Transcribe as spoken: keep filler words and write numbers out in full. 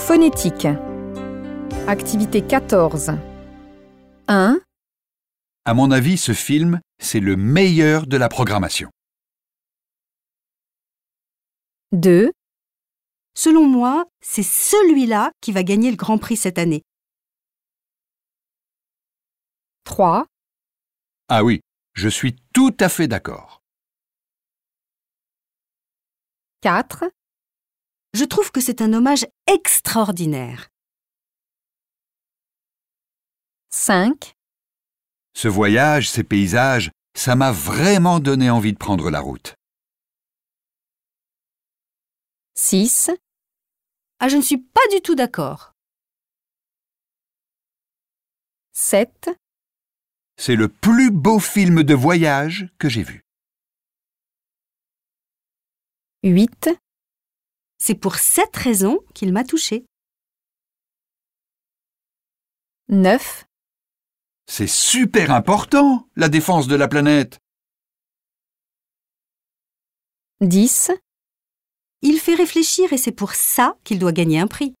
Phonétique. Activité quatorze. un. À mon avis, ce film, c'est le meilleur de la programmation. deux. Selon moi, c'est celui-là qui va gagner le Grand Prix cette année. trois. Ah oui, je suis tout à fait d'accord. quatre. Je trouve que c'est un hommage extraordinaire. cinq. Ce voyage, ces paysages, ça m'a vraiment donné envie de prendre la route. six. Ah, je ne suis pas du tout d'accord. sept. C'est le plus beau film de voyage que j'ai vu. huit. C'est pour cette raison qu'il m'a touchée. neuf. C'est super important, la défense de la planète. dix. Il fait réfléchir et c'est pour ça qu'il doit gagner un prix.